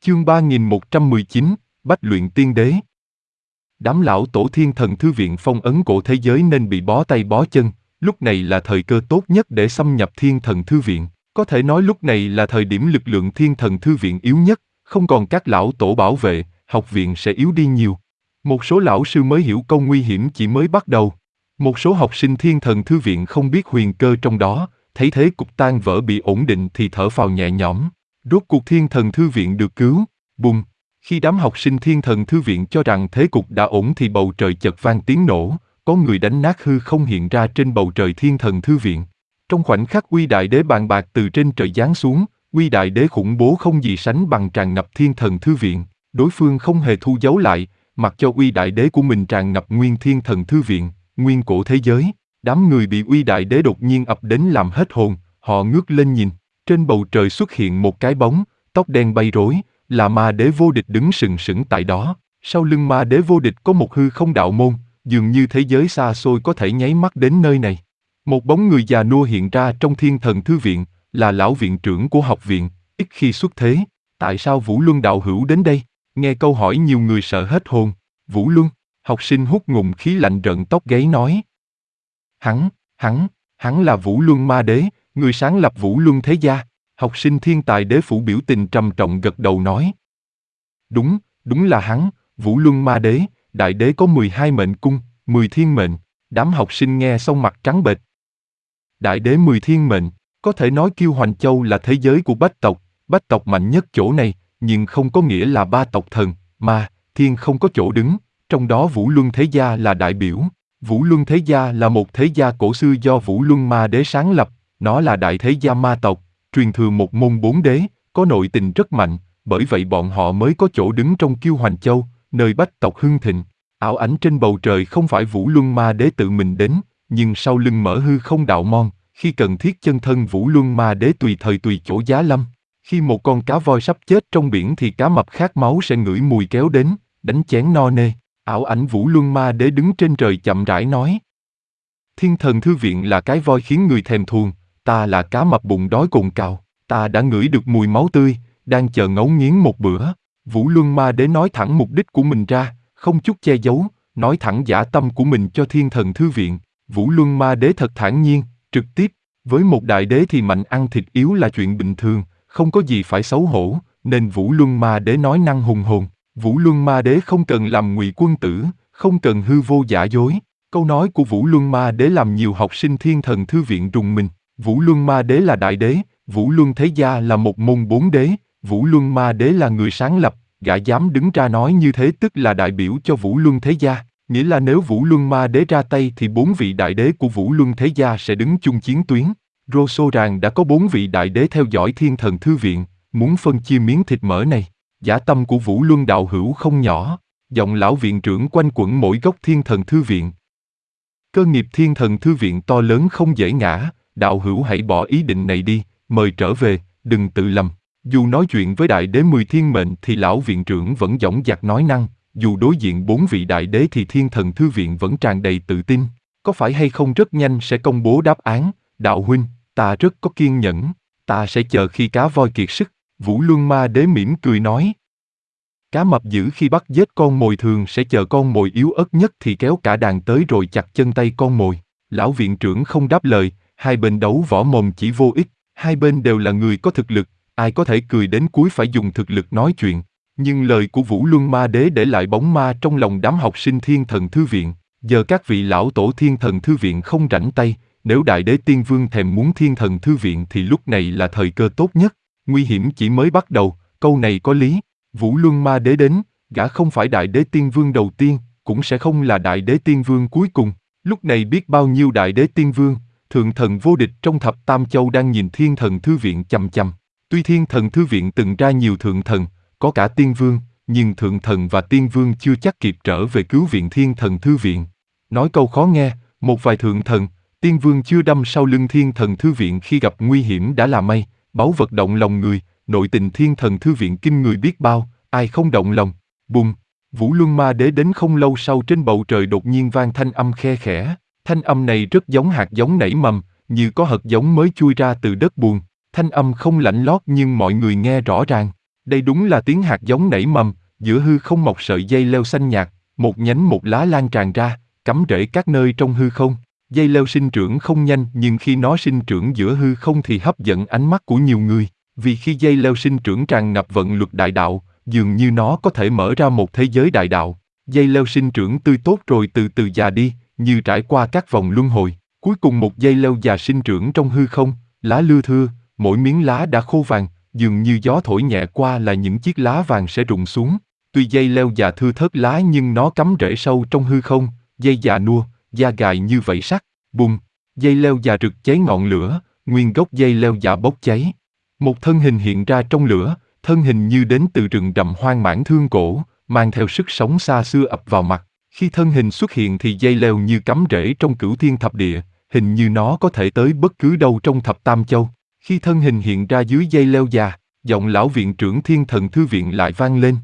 Chương 3119, Bách luyện tiên đế. Đám lão tổ thiên thần thư viện phong ấn cổ thế giới nên bị bó tay bó chân, lúc này là thời cơ tốt nhất để xâm nhập thiên thần thư viện. Có thể nói lúc này là thời điểm lực lượng thiên thần thư viện yếu nhất, không còn các lão tổ bảo vệ, học viện sẽ yếu đi nhiều. Một số lão sư mới hiểu câu nguy hiểm chỉ mới bắt đầu. Một số học sinh thiên thần thư viện không biết huyền cơ trong đó, thấy thế cục tan vỡ bị ổn định thì thở phào nhẹ nhõm. Rốt cuộc thiên thần thư viện được cứu. Bùng! Khi đám học sinh thiên thần thư viện cho rằng thế cục đã ổn thì bầu trời chợt vang tiếng nổ, có người đánh nát hư không hiện ra trên bầu trời thiên thần thư viện. Trong khoảnh khắc Uy Đại Đế bàn bạc từ trên trời giáng xuống, Uy Đại Đế khủng bố không gì sánh bằng tràn ngập thiên thần thư viện, đối phương không hề thu giấu lại, mặc cho Uy Đại Đế của mình tràn ngập nguyên thiên thần thư viện, nguyên cổ thế giới. Đám người bị Uy Đại Đế đột nhiên ập đến làm hết hồn, họ ngước lên nhìn, trên bầu trời xuất hiện một cái bóng, tóc đen bay rối, là Ma Đế vô địch đứng sừng sững tại đó. Sau lưng Ma Đế vô địch có một hư không đạo môn, dường như thế giới xa xôi có thể nháy mắt đến nơi này. Một bóng người già nua hiện ra trong thiên thần thư viện, là lão viện trưởng của học viện, ít khi xuất thế. Tại sao Vũ Luân đạo hữu đến đây? Nghe câu hỏi nhiều người sợ hết hồn. Vũ Luân, học sinh hút ngụm khí lạnh rợn tóc gáy nói. Hắn là Vũ Luân Ma Đế, người sáng lập Vũ Luân thế gia. Học sinh thiên tài đế phủ biểu tình trầm trọng gật đầu nói. Đúng là hắn, Vũ Luân Ma Đế, đại đế có 12 mệnh cung, 10 thiên mệnh. Đám học sinh nghe xong mặt trắng bệch. Đại đế 10 thiên mệnh, có thể nói Kiêu Hoành Châu là thế giới của bách tộc mạnh nhất chỗ này, nhưng không có nghĩa là ba tộc thần, ma, thiên không có chỗ đứng, trong đó Vũ Luân thế gia là đại biểu. Vũ Luân thế gia là một thế gia cổ xưa do Vũ Luân Ma Đế sáng lập, nó là đại thế gia ma tộc, truyền thừa một môn 4 đế, có nội tình rất mạnh, bởi vậy bọn họ mới có chỗ đứng trong Kiêu Hoành Châu, nơi bách tộc hưng thịnh. Ảo ảnh trên bầu trời không phải Vũ Luân Ma Đế tự mình đến, nhưng sau lưng mở hư không đạo môn, khi cần thiết chân thân Vũ Luân Ma Đế tùy thời tùy chỗ giá lâm. Khi một con cá voi sắp chết trong biển thì cá mập khát máu sẽ ngửi mùi kéo đến, đánh chén no nê. Ảo ảnh Vũ Luân Ma Đế đứng trên trời chậm rãi nói. Thiên thần thư viện là cái voi khiến người thèm thuồng, ta là cá mập bụng đói cồn cào, ta đã ngửi được mùi máu tươi, đang chờ ngấu nghiến một bữa. Vũ Luân Ma Đế nói thẳng mục đích của mình ra, không chút che giấu, nói thẳng dã tâm của mình cho thiên thần thư viện. Vũ Luân Ma Đế thật thản nhiên, trực tiếp, với một đại đế thì mạnh ăn thịt yếu là chuyện bình thường, không có gì phải xấu hổ, nên Vũ Luân Ma Đế nói năng hùng hồn. Vũ Luân Ma Đế không cần làm ngụy quân tử, không cần hư vô giả dối. Câu nói của Vũ Luân Ma Đế làm nhiều học sinh thiên thần thư viện rùng mình. Vũ Luân Ma Đế là đại đế, Vũ Luân thế gia là một môn 4 đế, Vũ Luân Ma Đế là người sáng lập, gã dám đứng ra nói như thế tức là đại biểu cho Vũ Luân thế gia, nghĩa là nếu Vũ Luân Ma Đế ra tay thì 4 vị đại đế của Vũ Luân thế gia sẽ đứng chung chiến tuyến. Rosso ràng đã có 4 vị đại đế theo dõi thiên thần thư viện, muốn phân chia miếng thịt mỡ này. Dã tâm của Vũ Luân đạo hữu không nhỏ, giọng lão viện trưởng quanh quẩn mỗi góc thiên thần thư viện. Cơ nghiệp thiên thần thư viện to lớn không dễ ngã, đạo hữu hãy bỏ ý định này đi, mời trở về, đừng tự lầm. Dù nói chuyện với đại đế 10 thiên mệnh thì lão viện trưởng vẫn dõng dạc nói năng, dù đối diện 4 vị đại đế thì thiên thần thư viện vẫn tràn đầy tự tin. Có phải hay không rất nhanh sẽ công bố đáp án, đạo huynh, ta rất có kiên nhẫn, ta sẽ chờ khi cá voi kiệt sức. Vũ Luân Ma Đế mỉm cười nói. Cá mập dữ khi bắt giết con mồi thường sẽ chờ con mồi yếu ớt nhất thì kéo cả đàn tới rồi chặt chân tay con mồi. Lão viện trưởng không đáp lời, hai bên đấu võ mồm chỉ vô ích, hai bên đều là người có thực lực, ai có thể cười đến cuối phải dùng thực lực nói chuyện. Nhưng lời của Vũ Luân Ma Đế để lại bóng ma trong lòng đám học sinh thiên thần thư viện. Giờ các vị lão tổ thiên thần thư viện không rảnh tay, nếu đại đế tiên vương thèm muốn thiên thần thư viện thì lúc này là thời cơ tốt nhất. Nguy hiểm chỉ mới bắt đầu, câu này có lý. Vũ Luân Ma Đế đến, gã không phải đại đế tiên vương đầu tiên, cũng sẽ không là đại đế tiên vương cuối cùng. Lúc này biết bao nhiêu đại đế tiên vương, thượng thần vô địch trong thập tam châu đang nhìn thiên thần thư viện chằm chằm. Tuy thiên thần thư viện từng ra nhiều thượng thần, có cả tiên vương, nhưng thượng thần và tiên vương chưa chắc kịp trở về cứu viện thiên thần thư viện. Nói câu khó nghe, một vài thượng thần, tiên vương chưa đâm sau lưng thiên thần thư viện khi gặp nguy hiểm đã là may. Báu vật động lòng người, nội tình thiên thần thư viện kinh người biết bao, ai không động lòng. Bùng! Vũ Luân Ma Đế đến không lâu sau trên bầu trời đột nhiên vang thanh âm khe khẽ. Thanh âm này rất giống hạt giống nảy mầm, như có hạt giống mới chui ra từ đất buồn. Thanh âm không lạnh lót nhưng mọi người nghe rõ ràng. Đây đúng là tiếng hạt giống nảy mầm, giữa hư không mọc sợi dây leo xanh nhạt, một nhánh một lá lan tràn ra, cắm rễ các nơi trong hư không. Dây leo sinh trưởng không nhanh nhưng khi nó sinh trưởng giữa hư không thì hấp dẫn ánh mắt của nhiều người, vì khi dây leo sinh trưởng tràn ngập vận luật đại đạo, dường như nó có thể mở ra một thế giới đại đạo. Dây leo sinh trưởng tươi tốt rồi từ từ già đi, như trải qua các vòng luân hồi. Cuối cùng một dây leo già sinh trưởng trong hư không, lá lưa thưa, mỗi miếng lá đã khô vàng, dường như gió thổi nhẹ qua là những chiếc lá vàng sẽ rụng xuống. Tuy dây leo già thưa thớt lá nhưng nó cắm rễ sâu trong hư không, dây già nua, da gài như vảy sắt. Bùng, dây leo già rực cháy ngọn lửa, nguyên gốc dây leo già bốc cháy. Một thân hình hiện ra trong lửa, thân hình như đến từ rừng rậm hoang mãn thương cổ, mang theo sức sống xa xưa ập vào mặt. Khi thân hình xuất hiện thì dây leo như cắm rễ trong cửu thiên thập địa, hình như nó có thể tới bất cứ đâu trong thập tam châu. Khi thân hình hiện ra dưới dây leo già, giọng lão viện trưởng Thiên Thần Thư Viện lại vang lên.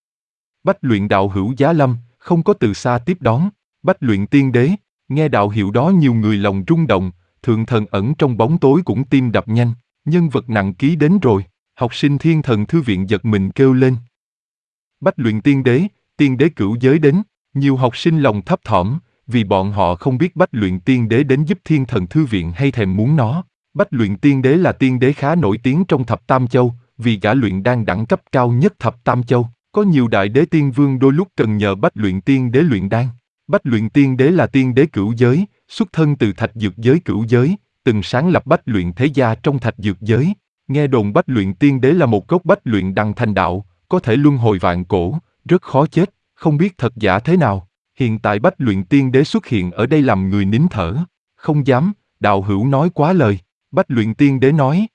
Bách luyện đạo hữu giá lâm, không có từ xa tiếp đón. Bách luyện tiên đế, nghe đạo hiệu đó nhiều người lòng rung động, thượng thần ẩn trong bóng tối cũng tim đập nhanh. Nhân vật nặng ký đến rồi, học sinh Thiên Thần Thư Viện giật mình kêu lên. Bách luyện tiên đế cửu giới đến. Nhiều học sinh lòng thấp thỏm, vì bọn họ không biết Bách luyện tiên đế đến giúp Thiên Thần Thư Viện hay thèm muốn nó. Bách luyện tiên đế là tiên đế khá nổi tiếng trong thập tam châu, vì gã luyện đan đẳng cấp cao nhất thập tam châu. Có nhiều đại đế tiên vương đôi lúc cần nhờ Bách luyện tiên đế luyện đan. Bách luyện tiên đế là tiên đế cửu giới, xuất thân từ thạch dược giới cửu giới, từng sáng lập Bách luyện thế gia trong thạch dược giới. Nghe đồn Bách luyện tiên đế là một gốc bách luyện đăng thành đạo, có thể luân hồi vạn cổ, rất khó chết, không biết thật giả thế nào. Hiện tại Bách luyện tiên đế xuất hiện ở đây làm người nín thở. Không dám, đạo hữu nói quá lời. Bách luyện tiên đế nói.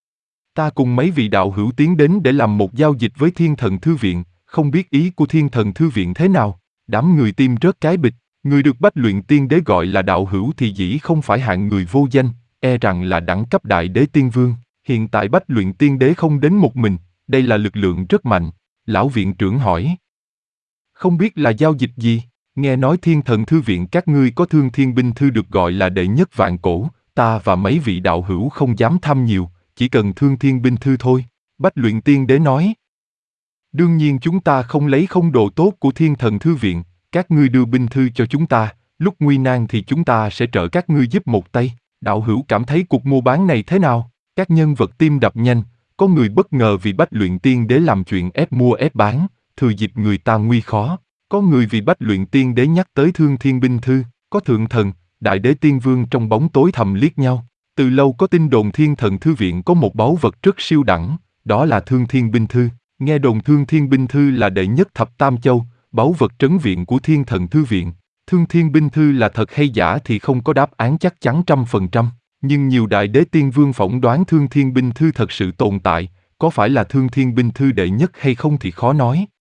Ta cùng mấy vị đạo hữu tiến đến để làm một giao dịch với Thiên Thần Thư Viện, không biết ý của Thiên Thần Thư Viện thế nào. Đám người tim rớt cái bịch, người được Bách luyện tiên đế gọi là đạo hữu thì dĩ không phải hạng người vô danh, e rằng là đẳng cấp đại đế tiên vương. Hiện tại Bách luyện tiên đế không đến một mình, đây là lực lượng rất mạnh. Lão viện trưởng hỏi. Không biết là giao dịch gì? Nghe nói Thiên Thần Thư Viện các ngươi có Thương Thiên Binh Thư được gọi là đệ nhất vạn cổ, ta và mấy vị đạo hữu không dám tham nhiều, chỉ cần Thương Thiên Binh Thư thôi. Bách luyện tiên đế nói. Đương nhiên chúng ta không lấy không đồ tốt của Thiên Thần Thư Viện, các ngươi đưa binh thư cho chúng ta, lúc nguy nan thì chúng ta sẽ trợ các ngươi giúp một tay. Đạo hữu cảm thấy cuộc mua bán này thế nào? Các nhân vật tim đập nhanh, có người bất ngờ vì Bách luyện tiên đế làm chuyện ép mua ép bán, thừa dịp người ta nguy khó. Có người vì Bách luyện tiên đế nhắc tới Thương Thiên Binh Thư, có thượng thần, đại đế tiên vương trong bóng tối thầm liếc nhau. Từ lâu có tin đồn Thiên Thần Thư Viện có một báu vật rất siêu đẳng, đó là Thương Thiên Binh Thư. Nghe đồn Thương Thiên Binh Thư là đệ nhất thập tam châu, báu vật trấn viện của Thiên Thần Thư Viện. Thương Thiên Binh Thư là thật hay giả thì không có đáp án chắc chắn 100%, nhưng nhiều đại đế tiên vương phỏng đoán Thương Thiên Binh Thư thật sự tồn tại, có phải là Thương Thiên Binh Thư đệ nhất hay không thì khó nói.